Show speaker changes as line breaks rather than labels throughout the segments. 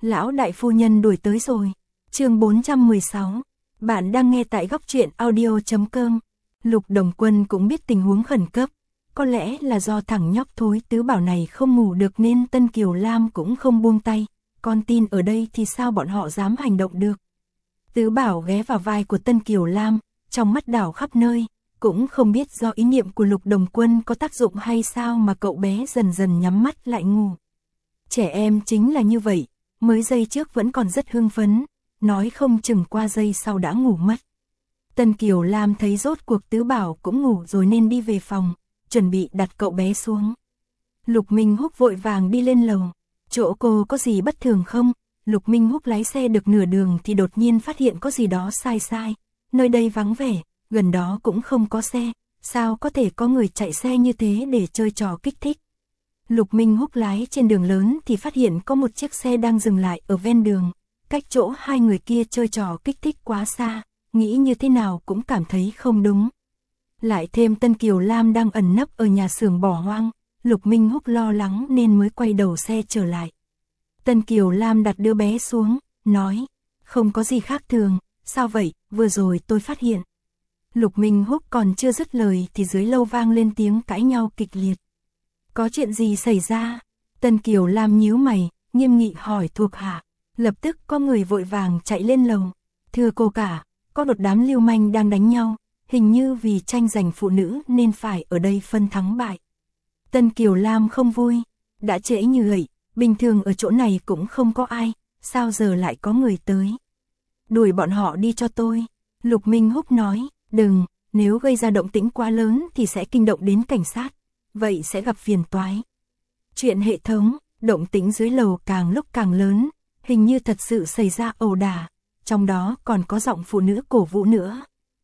Lão đại phu nhân đuổi tới rồi. Chương 416. Bạn đang nghe tại góc truyện audio.com. Lục Đồng Quân cũng biết tình huống khẩn cấp. Có lẽ là do thằng nhóc thối Tứ Bảo này không ngủ được nên Tân Kiều Lam cũng không buông tay. Con tin ở đây thì sao bọn họ dám hành động được. Tứ Bảo ghé vào vai của Tân Kiều Lam, trong mắt đảo khắp nơi. Cũng không biết do ý niệm của Lục Đồng Quân có tác dụng hay sao mà cậu bé dần dần nhắm mắt lại ngủ. Trẻ em chính là như vậy, mới giây trước vẫn còn rất hưng phấn, nói không chừng qua giây sau đã ngủ mất. Tân Kiều Lam thấy rốt cuộc Tứ Bảo cũng ngủ rồi nên đi về phòng, chuẩn bị đặt cậu bé xuống. Lục Minh Húc vội vàng đi lên lầu, chỗ cô có gì bất thường không? Lục Minh Húc lái xe được nửa đường thì đột nhiên phát hiện có gì đó sai, nơi đây vắng vẻ, gần đó cũng không có xe, sao có thể có người chạy xe như thế để chơi trò kích thích. Lục Minh Húc lái trên đường lớn thì phát hiện có một chiếc xe đang dừng lại ở ven đường, cách chỗ hai người kia chơi trò kích thích quá xa, nghĩ như thế nào cũng cảm thấy không đúng. Lại thêm Tân Kiều Lam đang ẩn nấp ở nhà xưởng bỏ hoang, Lục Minh Húc lo lắng nên mới quay đầu xe trở lại. Tân Kiều Lam đặt đứa bé xuống, nói, không có gì khác thường, sao vậy, vừa rồi tôi phát hiện. Lục Minh Húc còn chưa dứt lời thì dưới lâu vang lên tiếng cãi nhau kịch liệt. Có chuyện gì xảy ra? Tân Kiều Lam nhíu mày, nghiêm nghị hỏi thuộc hạ. Lập tức có người vội vàng chạy lên lầu. Thưa cô cả, có một đám lưu manh đang đánh nhau, hình như vì tranh giành phụ nữ nên phải ở đây phân thắng bại. Tân Kiều Lam không vui, đã trễ như vậy, bình thường ở chỗ này cũng không có ai, sao giờ lại có người tới? Đuổi bọn họ đi cho tôi. Lục Minh Húc nói, đừng, nếu gây ra động tĩnh quá lớn thì sẽ kinh động đến cảnh sát, vậy sẽ gặp phiền toái. Chuyện hệ thống, động tĩnh dưới lầu càng lúc càng lớn, hình như thật sự xảy ra ẩu đả, trong đó còn có giọng phụ nữ cổ vũ nữa.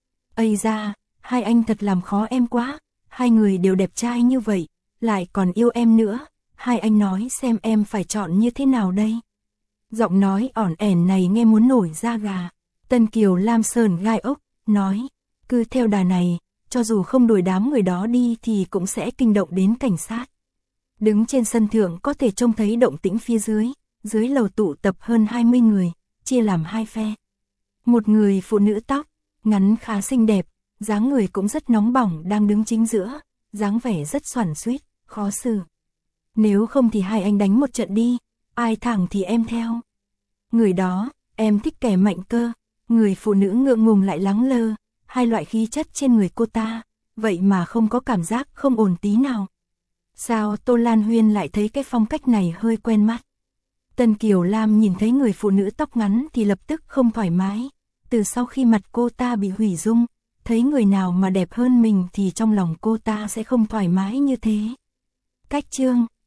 Ây da, hai anh thật làm khó em quá, hai người đều đẹp trai như vậy, lại còn yêu em nữa, hai anh nói xem em phải chọn như thế nào đây? Giọng nói ỏn ẻn này nghe muốn nổi da gà. Tân Kiều Lam sờn gai ốc, nói, cứ theo đà này, cho dù không đuổi đám người đó đi thì cũng sẽ kinh động đến cảnh sát. Đứng trên sân thượng có thể trông thấy động tĩnh phía dưới lầu tụ tập hơn 20 người, chia làm hai phe. Một người phụ nữ tóc ngắn khá xinh đẹp, dáng người cũng rất nóng bỏng đang đứng chính giữa, dáng vẻ rất xoắn xuýt, khó xử. Nếu không thì hai anh đánh một trận đi, ai thẳng thì em theo. Người đó, em thích kẻ mạnh cơ. Người phụ nữ ngượng ngùng lại lắng lơ, hai loại khí chất trên người cô ta, vậy mà không có cảm giác không ổn tí nào. Sao Tô Lan Huyên lại thấy cái phong cách này hơi quen mắt? Tân Kiều Lam nhìn thấy người phụ nữ tóc ngắn thì lập tức không thoải mái. Từ sau khi mặt cô ta bị hủy dung, thấy người nào mà đẹp hơn mình thì trong lòng cô ta sẽ không thoải mái như thế. Cách chương